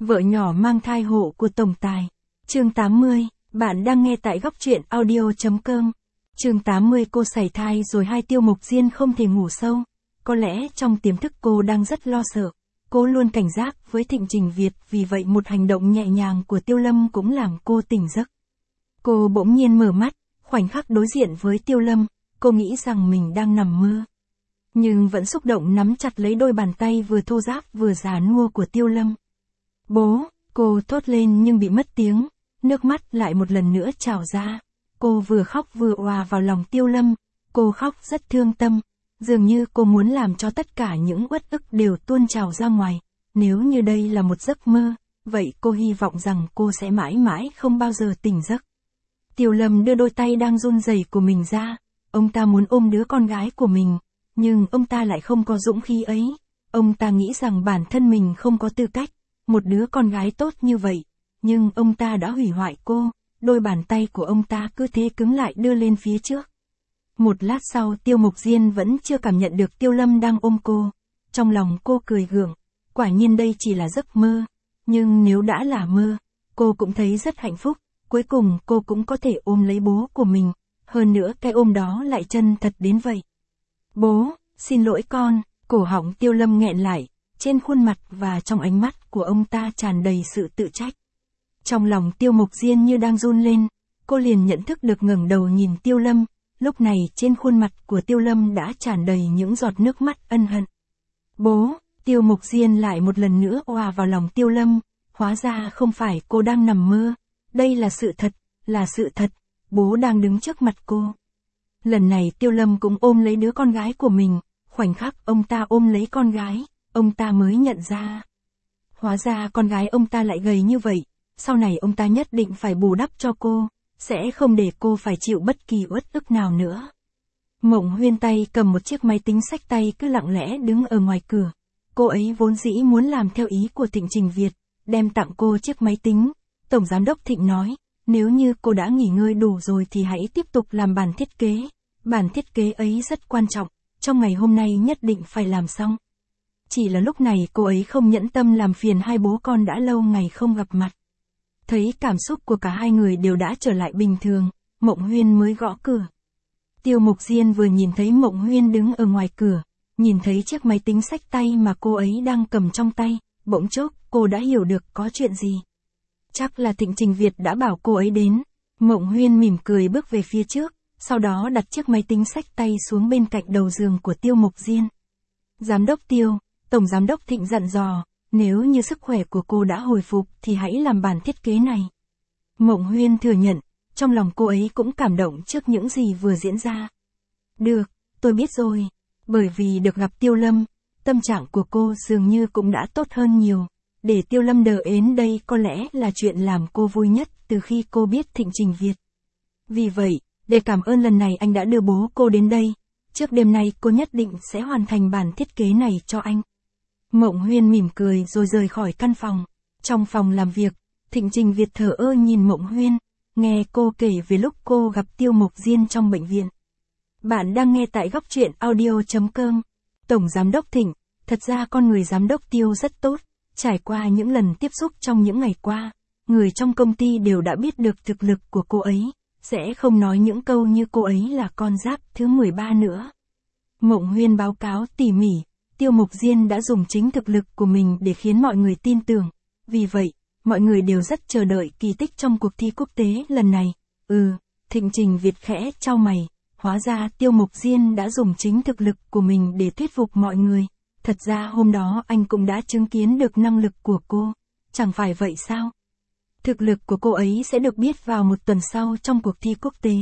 Vợ nhỏ mang thai hộ của tổng tài. Chương 80, bạn đang nghe tại góc truyện audio.com. Chương 80 cô sảy thai rồi hai Tiêu Mộc Diên không thể ngủ sâu. Có lẽ trong tiềm thức cô đang rất lo sợ. Cô luôn cảnh giác với Thịnh Trình Việt, vì vậy một hành động nhẹ nhàng của Tiêu Lâm cũng làm cô tỉnh giấc. Cô bỗng nhiên mở mắt, khoảnh khắc đối diện với Tiêu Lâm, cô nghĩ rằng mình đang nằm mơ. Nhưng vẫn xúc động nắm chặt lấy đôi bàn tay vừa thô ráp vừa già nua của Tiêu Lâm. Bố, cô thốt lên nhưng bị mất tiếng, nước mắt lại một lần nữa trào ra. Cô vừa khóc vừa òa vào lòng Tiêu Lâm, cô khóc rất thương tâm, dường như cô muốn làm cho tất cả những uất ức đều tuôn trào ra ngoài. Nếu như đây là một giấc mơ, vậy cô hy vọng rằng cô sẽ mãi mãi không bao giờ tỉnh giấc. Tiêu Lâm đưa đôi tay đang run rẩy của mình ra, ông ta muốn ôm đứa con gái của mình, nhưng ông ta lại không có dũng khí ấy. Ông ta nghĩ rằng bản thân mình không có tư cách, một đứa con gái tốt như vậy, nhưng ông ta đã hủy hoại cô, đôi bàn tay của ông ta cứ thế cứng lại đưa lên phía trước. Một lát sau Tiêu Mộc Diên vẫn chưa cảm nhận được Tiêu Lâm đang ôm cô, trong lòng cô cười gượng, quả nhiên đây chỉ là giấc mơ, nhưng nếu đã là mơ, cô cũng thấy rất hạnh phúc, cuối cùng cô cũng có thể ôm lấy bố của mình, hơn nữa cái ôm đó lại chân thật đến vậy. Bố, xin lỗi con, cổ họng Tiêu Lâm nghẹn lại, trên khuôn mặt và trong ánh mắt của ông ta tràn đầy sự tự trách. Trong lòng Tiêu Mộc Diên như đang run lên, cô liền nhận thức được ngẩng đầu nhìn Tiêu Lâm, lúc này trên khuôn mặt của Tiêu Lâm đã tràn đầy những giọt nước mắt ân hận. Bố, Tiêu Mộc Diên lại một lần nữa òa vào lòng Tiêu Lâm, hóa ra không phải cô đang nằm mơ, đây là sự thật, là sự thật, bố đang đứng trước mặt cô. Lần này Tiêu Lâm cũng ôm lấy đứa con gái của mình, khoảnh khắc ông ta ôm lấy con gái, ông ta mới nhận ra. Hóa ra con gái ông ta lại gầy như vậy, sau này ông ta nhất định phải bù đắp cho cô, sẽ không để cô phải chịu bất kỳ uất ức nào nữa. Mộng Huyên tay cầm một chiếc máy tính xách tay cứ lặng lẽ đứng ở ngoài cửa. Cô ấy vốn dĩ muốn làm theo ý của Thịnh Trình Việt, đem tặng cô chiếc máy tính. Tổng giám đốc Thịnh nói, nếu như cô đã nghỉ ngơi đủ rồi thì hãy tiếp tục làm bản thiết kế. Bản thiết kế ấy rất quan trọng, trong ngày hôm nay nhất định phải làm xong. Chỉ là lúc này cô ấy không nhẫn tâm làm phiền hai bố con đã lâu ngày không gặp mặt. Thấy cảm xúc của cả hai người đều đã trở lại bình thường, Mộng Huyên mới gõ cửa. Tiêu Mộc Diên vừa nhìn thấy Mộng Huyên đứng ở ngoài cửa, nhìn thấy chiếc máy tính xách tay mà cô ấy đang cầm trong tay, bỗng chốc cô đã hiểu được có chuyện gì. Chắc là Thịnh Trình Việt đã bảo cô ấy đến. Mộng Huyên mỉm cười bước về phía trước, sau đó đặt chiếc máy tính xách tay xuống bên cạnh đầu giường của Tiêu Mộc Diên. Giám đốc Tiêu, Tổng giám đốc Thịnh dặn dò, nếu như sức khỏe của cô đã hồi phục thì hãy làm bản thiết kế này. Mộng Huyên thừa nhận, trong lòng cô ấy cũng cảm động trước những gì vừa diễn ra. Được, tôi biết rồi. Bởi vì được gặp Tiêu Lâm, tâm trạng của cô dường như cũng đã tốt hơn nhiều. Để Tiêu Lâm đờ đến đây có lẽ là chuyện làm cô vui nhất từ khi cô biết Thịnh Trình Việt. Vì vậy, để cảm ơn lần này anh đã đưa bố cô đến đây, trước đêm nay cô nhất định sẽ hoàn thành bản thiết kế này cho anh. Mộng Huyên mỉm cười rồi rời khỏi căn phòng. Trong phòng làm việc, Thịnh Trình Việt thờ ơ nhìn Mộng Huyên, nghe cô kể về lúc cô gặp Tiêu Mộc Diên trong bệnh viện. Bạn đang nghe tại góc truyện audio.com. Tổng giám đốc Thịnh, thật ra con người giám đốc Tiêu rất tốt, trải qua những lần tiếp xúc trong những ngày qua, người trong công ty đều đã biết được thực lực của cô ấy, sẽ không nói những câu như cô ấy là con giáp thứ 13 nữa. Mộng Huyên báo cáo tỉ mỉ. Tiêu Mộc Diên đã dùng chính thực lực của mình để khiến mọi người tin tưởng. Vì vậy, mọi người đều rất chờ đợi kỳ tích trong cuộc thi quốc tế lần này. Thịnh Trình Việt khẽ chau mày. Hóa ra Tiêu Mộc Diên đã dùng chính thực lực của mình để thuyết phục mọi người. Thật ra hôm đó anh cũng đã chứng kiến được năng lực của cô. Chẳng phải vậy sao? Thực lực của cô ấy sẽ được biết vào một tuần sau trong cuộc thi quốc tế.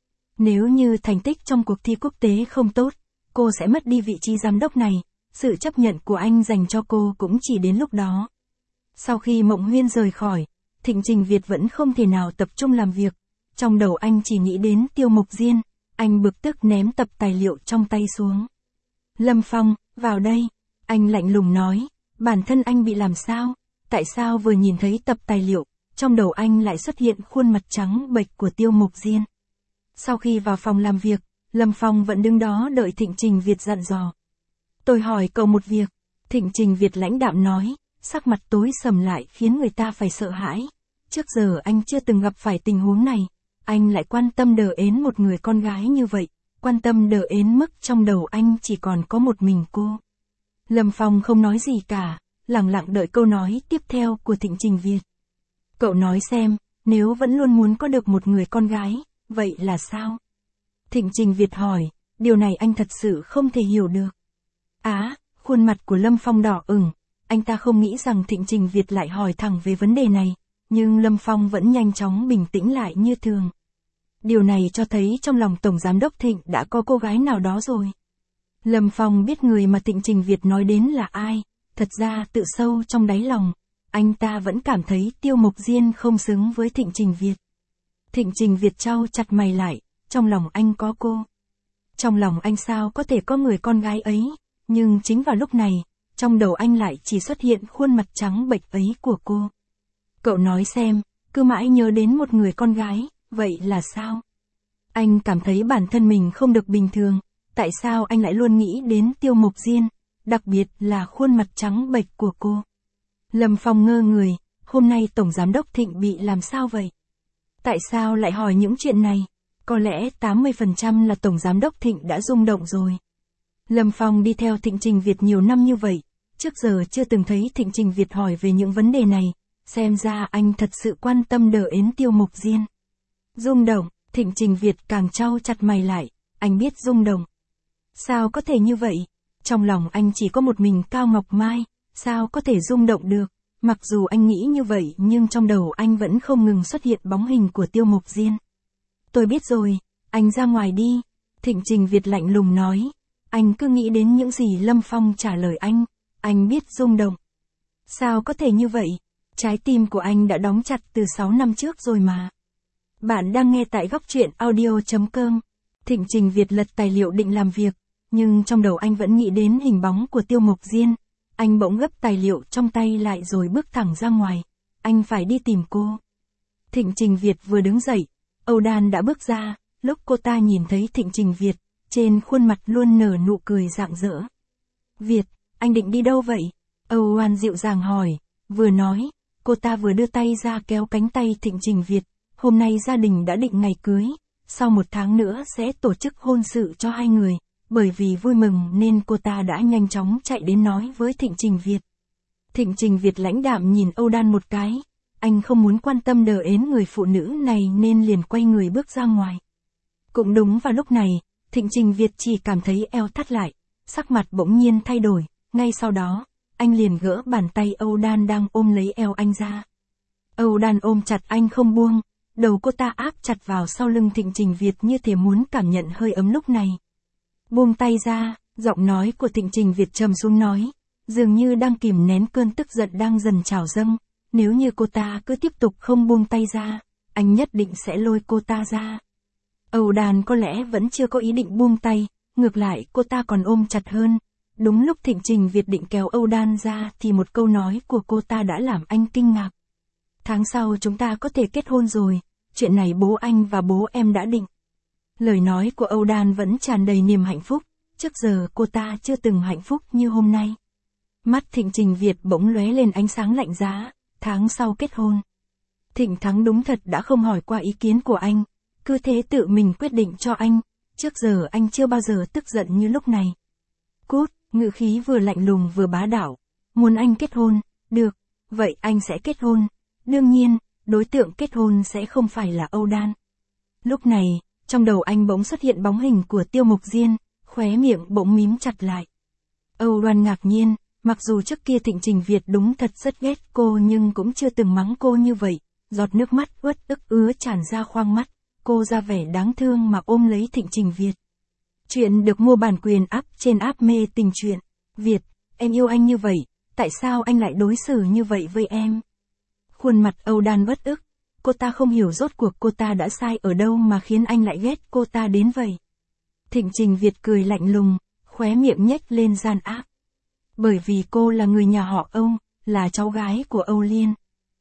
Nếu như thành tích trong cuộc thi quốc tế không tốt, cô sẽ mất đi vị trí giám đốc này. Sự chấp nhận của anh dành cho cô cũng chỉ đến lúc đó. Sau khi Mộng Huyên rời khỏi, Thịnh Trình Việt vẫn không thể nào tập trung làm việc. Trong đầu anh chỉ nghĩ đến Tiêu Mộc Diên, anh bực tức ném tập tài liệu trong tay xuống. Lâm Phong, vào đây. Anh lạnh lùng nói, bản thân anh bị làm sao? Tại sao vừa nhìn thấy tập tài liệu, trong đầu anh lại xuất hiện khuôn mặt trắng bệch của Tiêu Mộc Diên. Sau khi vào phòng làm việc, Lâm Phong vẫn đứng đó đợi Thịnh Trình Việt dặn dò. Tôi hỏi cậu một việc. Thịnh Trình Việt lãnh đạm nói, sắc mặt tối sầm lại khiến người ta phải sợ hãi. Trước giờ anh chưa từng gặp phải tình huống này, anh lại quan tâm đờ ến một người con gái như vậy, quan tâm đờ ến mức trong đầu anh chỉ còn có một mình cô. Lâm Phong không nói gì cả, lặng lặng đợi câu nói tiếp theo của Thịnh Trình Việt. Cậu nói xem, nếu vẫn luôn muốn có được một người con gái, vậy là sao? Thịnh Trình Việt hỏi, điều này anh thật sự không thể hiểu được. Khuôn mặt của Lâm Phong đỏ ửng, anh ta không nghĩ rằng Thịnh Trình Việt lại hỏi thẳng về vấn đề này, nhưng Lâm Phong vẫn nhanh chóng bình tĩnh lại như thường. Điều này cho thấy trong lòng Tổng Giám đốc Thịnh đã có cô gái nào đó rồi. Lâm Phong biết người mà Thịnh Trình Việt nói đến là ai, thật ra tự sâu trong đáy lòng, anh ta vẫn cảm thấy Tiêu Mộc Diên không xứng với Thịnh Trình Việt. Thịnh Trình Việt chau chặt mày lại, trong lòng anh có cô. Trong lòng anh sao có thể có người con gái ấy, nhưng chính vào lúc này, trong đầu anh lại chỉ xuất hiện khuôn mặt trắng bệch ấy của cô. Cậu nói xem, cứ mãi nhớ đến một người con gái, vậy là sao? Anh cảm thấy bản thân mình không được bình thường, tại sao anh lại luôn nghĩ đến Tiêu Mộc Diên, đặc biệt là khuôn mặt trắng bệch của cô? Lâm Phong ngơ người, hôm nay Tổng Giám đốc Thịnh bị làm sao vậy? Tại sao lại hỏi những chuyện này? Có lẽ 80% là Tổng Giám đốc Thịnh đã rung động rồi. Lâm Phong đi theo Thịnh Trình Việt nhiều năm như vậy, trước giờ chưa từng thấy Thịnh Trình Việt hỏi về những vấn đề này, xem ra anh thật sự quan tâm đờ ến Tiêu Mộc Diên. Rung động, Thịnh Trình Việt càng chau chặt mày lại, anh biết rung động. Sao có thể như vậy? Trong lòng anh chỉ có một mình Cao Ngọc Mai, sao có thể rung động được? Mặc dù anh nghĩ như vậy nhưng trong đầu anh vẫn không ngừng xuất hiện bóng hình của Tiêu Mộc Diên. Tôi biết rồi, anh ra ngoài đi. Thịnh Trình Việt lạnh lùng nói. Anh cứ nghĩ đến những gì Lâm Phong trả lời anh biết rung động. Sao có thể như vậy? Trái tim của anh đã đóng chặt từ 6 năm trước rồi mà. Bạn đang nghe tại góc truyện audio.com. Thịnh Trình Việt lật tài liệu định làm việc, nhưng trong đầu anh vẫn nghĩ đến hình bóng của Tiêu Mộc Diên. Anh bỗng gấp tài liệu trong tay lại rồi bước thẳng ra ngoài. Anh phải đi tìm cô. Thịnh Trình Việt vừa đứng dậy, Âu Đan đã bước ra, lúc cô ta nhìn thấy Thịnh Trình Việt, trên khuôn mặt luôn nở nụ cười rạng rỡ. Việt, anh định đi đâu vậy? Âu An dịu dàng hỏi, vừa nói, cô ta vừa đưa tay ra kéo cánh tay Thịnh Trình Việt. Hôm nay gia đình đã định ngày cưới, sau 1 tháng nữa sẽ tổ chức hôn sự cho hai người, bởi vì vui mừng nên cô ta đã nhanh chóng chạy đến nói với Thịnh Trình Việt. Thịnh Trình Việt lãnh đạm nhìn Âu Đan một cái, anh không muốn quan tâm đờ ến người phụ nữ này nên liền quay người bước ra ngoài. Cũng đúng vào lúc này, Thịnh Trình Việt chỉ cảm thấy eo thắt lại, sắc mặt bỗng nhiên thay đổi, ngay sau đó, anh liền gỡ bàn tay Âu Đan đang ôm lấy eo anh ra. Âu Đan ôm chặt anh không buông, đầu cô ta áp chặt vào sau lưng Thịnh Trình Việt như thể muốn cảm nhận hơi ấm lúc này. Buông tay ra, giọng nói của Thịnh Trình Việt trầm xuống nói, dường như đang kìm nén cơn tức giận đang dần trào dâng, nếu như cô ta cứ tiếp tục không buông tay ra, anh nhất định sẽ lôi cô ta ra. Âu Đan có lẽ vẫn chưa có ý định buông tay, ngược lại cô ta còn ôm chặt hơn. Đúng lúc Thịnh Trình Việt định kéo Âu Đan ra thì một câu nói của cô ta đã làm anh kinh ngạc. Tháng sau chúng ta có thể kết hôn rồi, chuyện này bố anh và bố em đã định. Lời nói của Âu Đan vẫn tràn đầy niềm hạnh phúc, trước giờ cô ta chưa từng hạnh phúc như hôm nay. Mắt Thịnh Trình Việt bỗng lóe lên ánh sáng lạnh giá, tháng sau kết hôn. Thịnh Thắng đúng thật đã không hỏi qua ý kiến của anh, cứ thế tự mình quyết định cho anh, trước giờ anh chưa bao giờ tức giận như lúc này. Cút, ngữ khí vừa lạnh lùng vừa bá đạo, muốn anh kết hôn, được, vậy anh sẽ kết hôn, đương nhiên, đối tượng kết hôn sẽ không phải là Âu Đan. Lúc này, trong đầu anh bỗng xuất hiện bóng hình của Tiêu Mộc Diên, khóe miệng bỗng mím chặt lại. Âu Đoan ngạc nhiên, mặc dù trước kia Thịnh Trình Việt đúng thật rất ghét cô nhưng cũng chưa từng mắng cô như vậy, giọt nước mắt uất ức ứa tràn ra khoang mắt, cô ra vẻ đáng thương mà ôm lấy Thịnh Trình Việt. Chuyện được mua bản quyền trên app Mê Tình Truyện. Việt, em yêu anh như vậy, tại sao anh lại đối xử như vậy với em? Khuôn mặt Âu Đan uất ức, cô ta không hiểu rốt cuộc cô ta đã sai ở đâu mà khiến anh lại ghét cô ta đến vậy. Thịnh Trình Việt cười lạnh lùng, khóe miệng nhếch lên gian ác. Bởi vì cô là người nhà họ Âu, là cháu gái của Âu Liên.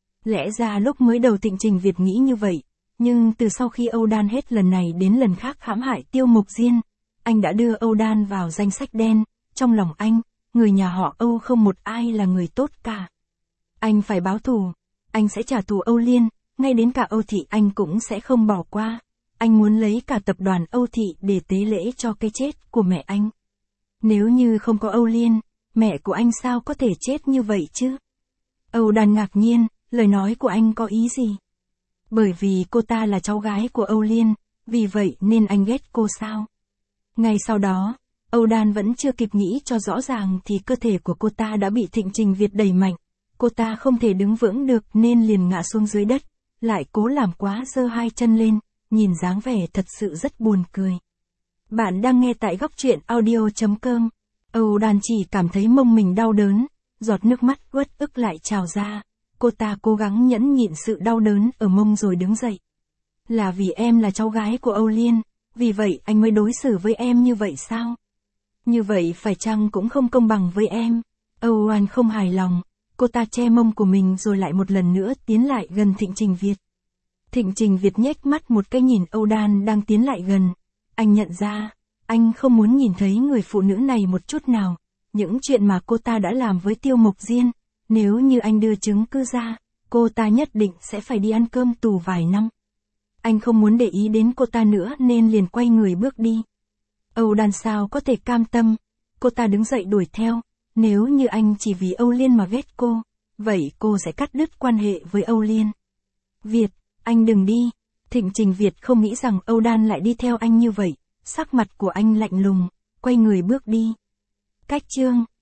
Lẽ ra lúc mới đầu Thịnh Trình Việt nghĩ như vậy, nhưng từ sau khi Âu Đan hết lần này đến lần khác hãm hại Tiêu Mộc Diên, anh đã đưa Âu Đan vào danh sách đen, trong lòng anh, người nhà họ Âu không một ai là người tốt cả. Anh phải báo thù. Anh sẽ trả thù Âu Liên, ngay đến cả Âu Thị anh cũng sẽ không bỏ qua. Anh muốn lấy cả tập đoàn Âu Thị để tế lễ cho cái chết của mẹ anh. Nếu như không có Âu Liên, mẹ của anh sao có thể chết như vậy chứ? Âu Đan ngạc nhiên, lời nói của anh có ý gì? Bởi vì cô ta là cháu gái của Âu Liên, vì vậy nên anh ghét cô sao? Ngay sau đó, Âu Đan vẫn chưa kịp nghĩ cho rõ ràng thì cơ thể của cô ta đã bị Thịnh Trình Việt đẩy mạnh. Cô ta không thể đứng vững được nên liền ngã xuống dưới đất, lại cố làm quá giơ hai chân lên, nhìn dáng vẻ thật sự rất buồn cười. Bạn đang nghe tại góc truyện audio.com. Âu Đan chỉ cảm thấy mông mình đau đớn, giọt nước mắt uất ức lại trào ra. Cô ta cố gắng nhẫn nhịn sự đau đớn ở mông rồi đứng dậy. Là vì em là cháu gái của Âu Liên, vì vậy anh mới đối xử với em như vậy sao? Như vậy phải chăng cũng không công bằng với em? Âu Đan không hài lòng, cô ta che mông của mình rồi lại một lần nữa tiến lại gần Thịnh Trình Việt. Thịnh Trình Việt nhếch mắt một cái nhìn Âu Đan đang tiến lại gần. Anh nhận ra, anh không muốn nhìn thấy người phụ nữ này một chút nào. Những chuyện mà cô ta đã làm với Tiêu Mộc Diên, nếu như anh đưa chứng cứ ra, cô ta nhất định sẽ phải đi ăn cơm tù vài năm. Anh không muốn để ý đến cô ta nữa nên liền quay người bước đi. Âu Đan sao có thể cam tâm, cô ta đứng dậy đuổi theo. Nếu như anh chỉ vì Âu Liên mà ghét cô, vậy cô sẽ cắt đứt quan hệ với Âu Liên. Việt, anh đừng đi. Thịnh Trình Việt không nghĩ rằng Âu Đan lại đi theo anh như vậy, sắc mặt của anh lạnh lùng, quay người bước đi. Cách chương